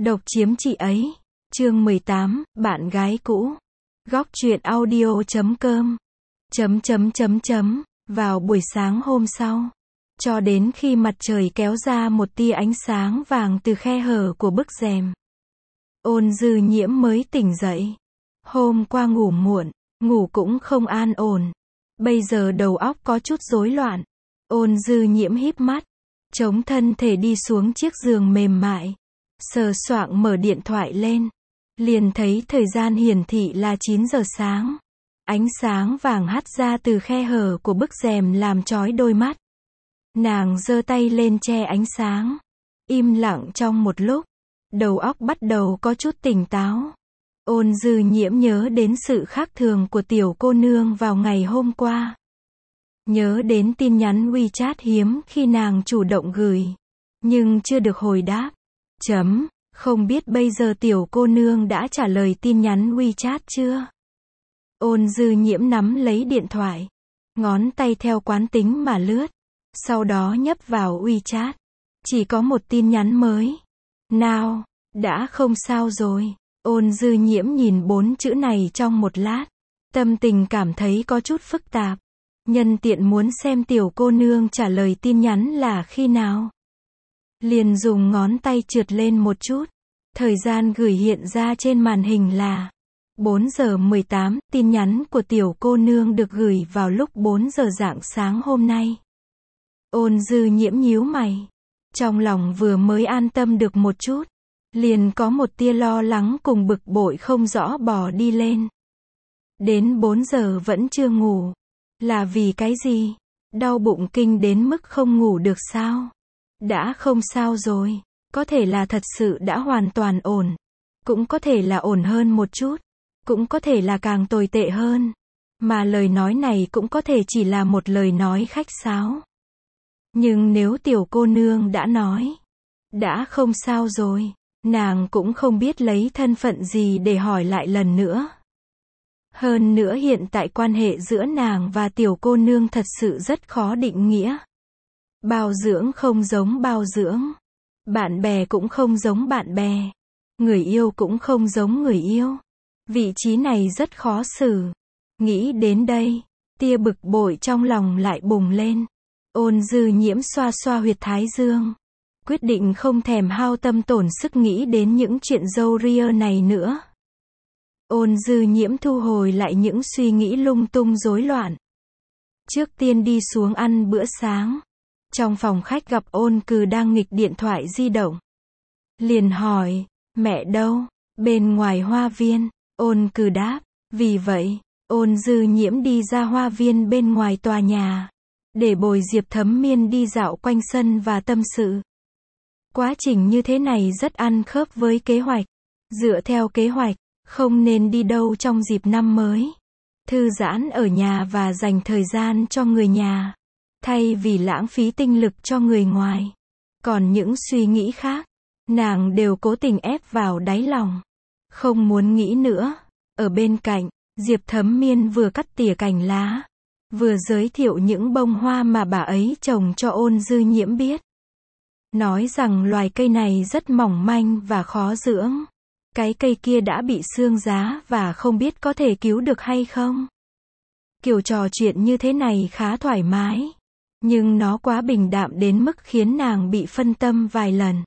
Độc chiếm chị ấy. Chương 18, bạn gái cũ. Góc truyện audio.com. Vào buổi sáng hôm sau, cho đến khi mặt trời kéo ra một tia ánh sáng vàng từ khe hở của bức rèm, Ôn Dư Nhiễm mới tỉnh dậy. Hôm qua ngủ muộn, ngủ cũng không an ổn. Bây giờ đầu óc có chút rối loạn. Ôn Dư Nhiễm híp mắt, chống thân thể đi xuống chiếc giường mềm mại, sờ soạng mở điện thoại lên. Liền thấy thời gian hiển thị là 9 giờ sáng. Ánh sáng vàng hắt ra từ khe hở của bức rèm làm chói đôi mắt. Nàng giơ tay lên che ánh sáng. Im lặng trong một lúc, đầu óc bắt đầu có chút tỉnh táo. Ôn Dư Nhiễm nhớ đến sự khác thường của tiểu cô nương vào ngày hôm qua. Nhớ đến tin nhắn WeChat hiếm khi nàng chủ động gửi, nhưng chưa được hồi đáp. Không biết bây giờ tiểu cô nương đã trả lời tin nhắn WeChat chưa? Ôn Dư Nhiễm nắm lấy điện thoại, ngón tay theo quán tính mà lướt, sau đó nhấp vào WeChat. Chỉ có một tin nhắn mới. Nào, đã không sao rồi. Ôn Dư Nhiễm nhìn 4 chữ này trong một lát, tâm tình cảm thấy có chút phức tạp. Nhân tiện muốn xem tiểu cô nương trả lời tin nhắn là khi nào. Liền dùng ngón tay trượt lên một chút. Thời gian gửi hiện ra trên màn hình là 4 giờ 18, tin nhắn của tiểu cô nương được gửi vào lúc 4 giờ rạng sáng hôm nay. Ôn Dư Nhiễm nhíu mày. Trong lòng vừa mới an tâm được một chút, liền có một tia lo lắng cùng bực bội không rõ bò đi lên. Đến 4 giờ vẫn chưa ngủ. Là vì cái gì? Đau bụng kinh đến mức không ngủ được sao? Đã không sao rồi. Có thể là thật sự đã hoàn toàn ổn. Cũng có thể là ổn hơn một chút. Cũng có thể là càng tồi tệ hơn. Mà lời nói này cũng có thể chỉ là một lời nói khách sáo. Nhưng nếu tiểu cô nương đã nói, đã không sao rồi, nàng cũng không biết lấy thân phận gì để hỏi lại lần nữa. Hơn nữa hiện tại quan hệ giữa nàng và tiểu cô nương thật sự rất khó định nghĩa. Bao dưỡng không giống bao dưỡng. Bạn bè cũng không giống bạn bè. Người yêu cũng không giống người yêu. Vị trí này rất khó xử. Nghĩ đến đây, tia bực bội trong lòng lại bùng lên. Ôn Dư Nhiễm xoa xoa huyệt thái dương. Quyết định không thèm hao tâm tổn sức nghĩ đến những chuyện râu ria này nữa. Ôn Dư Nhiễm thu hồi lại những suy nghĩ lung tung rối loạn. Trước tiên đi xuống ăn bữa sáng. Trong phòng khách gặp Ôn Cừ đang nghịch điện thoại di động. Liền hỏi, mẹ đâu? Bên ngoài hoa viên. Ôn Cừ đáp, vì vậy, Ôn Dư Nhiễm đi ra hoa viên bên ngoài tòa nhà, để bồi Diệp Thấm Miên đi dạo quanh sân và tâm sự. Quá trình như thế này rất ăn khớp với kế hoạch. Dựa theo kế hoạch, không nên đi đâu trong dịp năm mới. Thư giãn ở nhà và dành thời gian cho người nhà, thay vì lãng phí tinh lực cho người ngoài. Còn những suy nghĩ khác, nàng đều cố tình ép vào đáy lòng. Không muốn nghĩ nữa. Ở bên cạnh, Diệp Thấm Miên vừa cắt tỉa cành lá, vừa giới thiệu những bông hoa mà bà ấy trồng cho Ôn Dư Nhiễm biết. Nói rằng loài cây này rất mỏng manh và khó dưỡng. Cái cây kia đã bị xương giá và không biết có thể cứu được hay không. Kiểu trò chuyện như thế này khá thoải mái. Nhưng nó quá bình đạm đến mức khiến nàng bị phân tâm vài lần.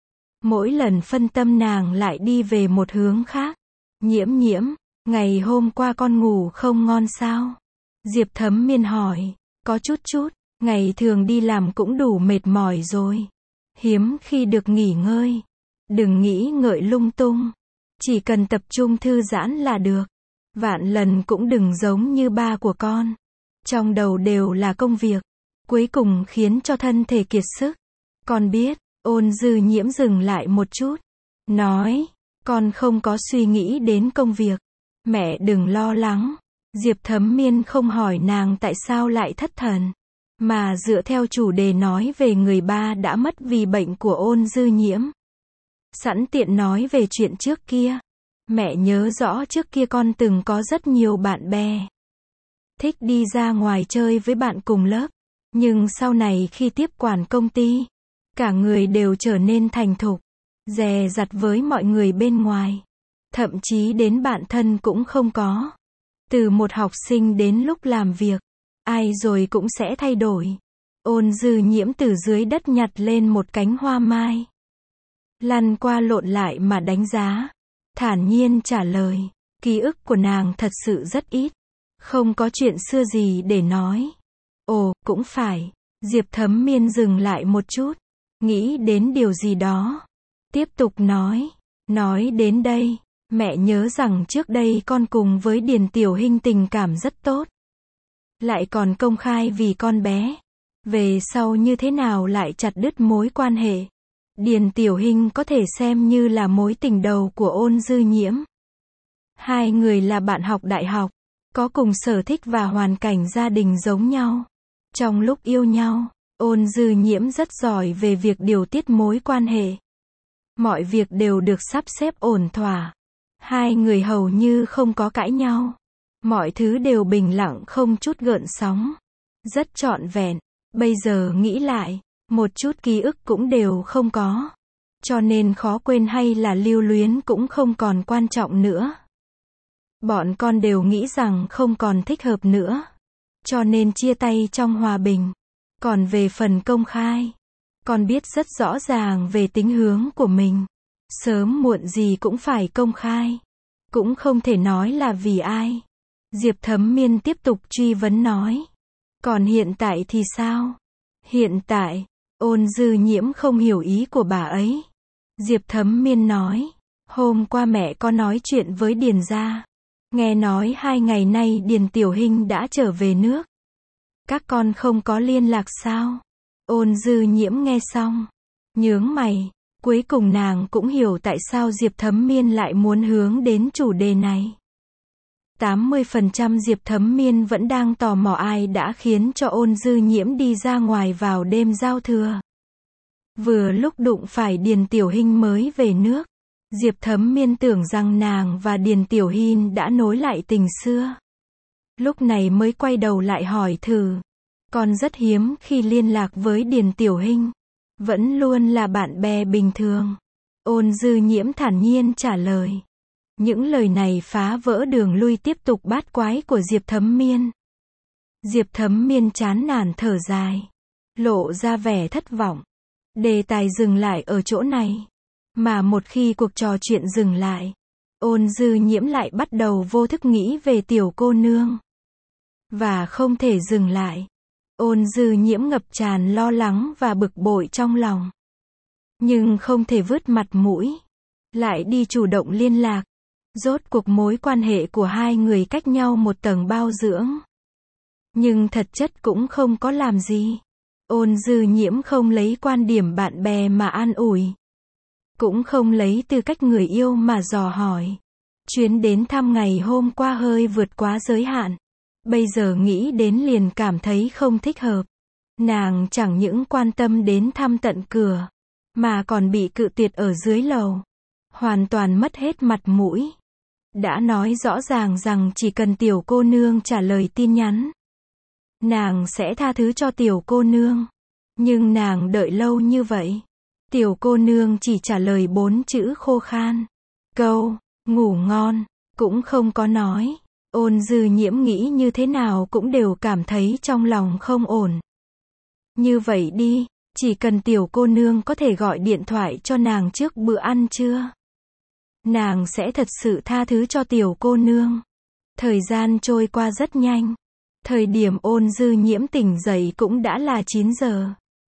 Mỗi lần phân tâm nàng lại đi về một hướng khác. Nhiễm, ngày hôm qua con ngủ không ngon sao? Diệp Thấm Miên hỏi. Có chút, ngày thường đi làm cũng đủ mệt mỏi rồi. Hiếm khi được nghỉ ngơi. Đừng nghĩ ngợi lung tung. Chỉ cần tập trung thư giãn là được. Vạn lần cũng đừng giống như ba của con. Trong đầu đều là công việc. Cuối cùng khiến cho thân thể kiệt sức. Con biết. Ôn Dư Nhiễm dừng lại một chút. Nói. Con không có suy nghĩ đến công việc. Mẹ đừng lo lắng. Diệp Thấm Miên không hỏi nàng tại sao lại thất thần, mà dựa theo chủ đề nói về người ba đã mất vì bệnh của Ôn Dư Nhiễm. Sẵn tiện nói về chuyện trước kia. Mẹ nhớ rõ trước kia con từng có rất nhiều bạn bè. Thích đi ra ngoài chơi với bạn cùng lớp. Nhưng sau này khi tiếp quản công ty, cả người đều trở nên thành thục. dè dặt với mọi người bên ngoài. Thậm chí đến bạn thân cũng không có. Từ một học sinh đến lúc làm việc, ai rồi cũng sẽ thay đổi. Ôn Dư Nhiễm từ dưới đất nhặt lên một cánh hoa mai. Lăn qua lộn lại mà đánh giá. Thản nhiên trả lời, ký ức của nàng thật sự rất ít. Không có chuyện xưa gì để nói. Ồ, cũng phải. Diệp Thấm Miên dừng lại một chút. Nghĩ đến điều gì đó. Tiếp tục nói. Nói đến đây, mẹ nhớ rằng trước đây con cùng với Điền Tiểu Hinh tình cảm rất tốt. Lại còn công khai vì con bé. Về sau như thế nào lại chặt đứt mối quan hệ. Điền Tiểu Hinh có thể xem như là mối tình đầu của Ôn Dư Nhiễm. Hai người là bạn học đại học, có cùng sở thích và hoàn cảnh gia đình giống nhau. Trong lúc yêu nhau, Ôn Dư Nhiễm rất giỏi về việc điều tiết mối quan hệ. Mọi việc đều được sắp xếp ổn thỏa. Hai người hầu như không có cãi nhau. Mọi thứ đều bình lặng không chút gợn sóng. Rất trọn vẹn. Bây giờ nghĩ lại, một chút ký ức cũng đều không có. Cho nên khó quên hay là lưu luyến cũng không còn quan trọng nữa. Bọn con đều nghĩ rằng không còn thích hợp nữa. Cho nên chia tay trong hòa bình. Còn về phần công khai, con biết rất rõ ràng về tính hướng của mình. Sớm muộn gì cũng phải công khai. Cũng không thể nói là vì ai. Diệp Thấm Miên tiếp tục truy vấn nói. Còn hiện tại thì sao? Hiện tại, Ôn Dư Nhiễm không hiểu ý của bà ấy. Diệp Thấm Miên nói. Hôm qua mẹ có nói chuyện với Điền gia. Nghe nói 2 ngày nay Điền Tiểu Hinh đã trở về nước. Các con không có liên lạc sao? Ôn Dư Nhiễm nghe xong, nhướng mày. Cuối cùng nàng cũng hiểu tại sao Diệp Thấm Miên lại muốn hướng đến chủ đề này. 80% Diệp Thấm Miên vẫn đang tò mò ai đã khiến cho Ôn Dư Nhiễm đi ra ngoài vào đêm giao thừa. Vừa lúc đụng phải Điền Tiểu Hinh mới về nước. Diệp Thấm Miên tưởng rằng nàng và Điền Tiểu Hinh đã nối lại tình xưa. Lúc này mới quay đầu lại hỏi thử. Con rất hiếm khi liên lạc với Điền Tiểu Hinh. Vẫn luôn là bạn bè bình thường. Ôn Dư Nhiễm thản nhiên trả lời. Những lời này phá vỡ đường lui tiếp tục bát quái của Diệp Thấm Miên. Diệp Thấm Miên chán nản thở dài. Lộ ra vẻ thất vọng. Đề tài dừng lại ở chỗ này. Mà một khi cuộc trò chuyện dừng lại, Ôn Dư Nhiễm lại bắt đầu vô thức nghĩ về tiểu cô nương. Và không thể dừng lại. Ôn Dư Nhiễm ngập tràn lo lắng và bực bội trong lòng. Nhưng không thể vứt mặt mũi. Lại đi chủ động liên lạc. Rốt cuộc mối quan hệ của hai người cách nhau một tầng bao dưỡng. Nhưng thật chất cũng không có làm gì. Ôn Dư Nhiễm không lấy quan điểm bạn bè mà an ủi. Cũng không lấy tư cách người yêu mà dò hỏi. Chuyến đến thăm ngày hôm qua hơi vượt quá giới hạn. Bây giờ nghĩ đến liền cảm thấy không thích hợp. Nàng chẳng những quan tâm đến thăm tận cửa, mà còn bị cự tuyệt ở dưới lầu. Hoàn toàn mất hết mặt mũi. Đã nói rõ ràng rằng chỉ cần tiểu cô nương trả lời tin nhắn, nàng sẽ tha thứ cho tiểu cô nương. Nhưng nàng đợi lâu như vậy. Tiểu cô nương chỉ trả lời 4 chữ khô khan. Câu, ngủ ngon, cũng không có nói. Ôn Dư Nhiễm nghĩ như thế nào cũng đều cảm thấy trong lòng không ổn. Như vậy đi, chỉ cần tiểu cô nương có thể gọi điện thoại cho nàng trước bữa ăn trưa, nàng sẽ thật sự tha thứ cho tiểu cô nương. Thời gian trôi qua rất nhanh. Thời điểm Ôn Dư Nhiễm tỉnh dậy cũng đã là 9 giờ.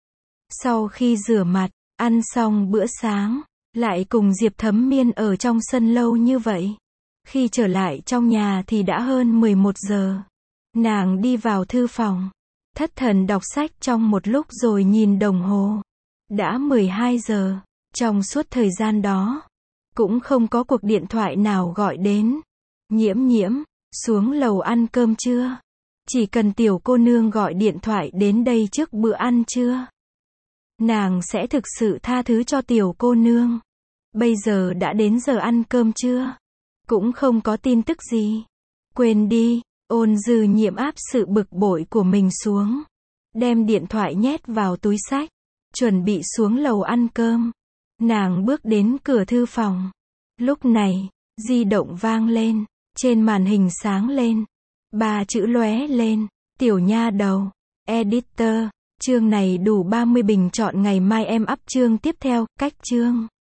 Sau khi rửa mặt, ăn xong bữa sáng, lại cùng Diệp Thấm Miên ở trong sân lâu như vậy. Khi trở lại trong nhà thì đã hơn 11 giờ. Nàng đi vào thư phòng, thất thần đọc sách trong một lúc rồi nhìn đồng hồ. Đã 12 giờ. Trong suốt thời gian đó, cũng không có cuộc điện thoại nào gọi đến. Nhiễm Nhiễm, xuống lầu ăn cơm trưa. Chỉ cần tiểu cô nương gọi điện thoại đến đây trước bữa ăn trưa, nàng sẽ thực sự tha thứ cho tiểu cô nương. Bây giờ đã đến giờ ăn cơm trưa, cũng không có tin tức gì. Quên đi. Ôn Dư Nhiễm áp sự bực bội của mình xuống, đem điện thoại nhét vào túi xách, chuẩn bị xuống lầu ăn cơm. Nàng bước đến cửa thư phòng. Lúc này, di động vang lên. Trên màn hình sáng lên. 3 chữ lóe lên. Tiểu nha đầu. Editor. Chương này đủ 30 bình chọn, ngày mai em up chương tiếp theo. Cách chương.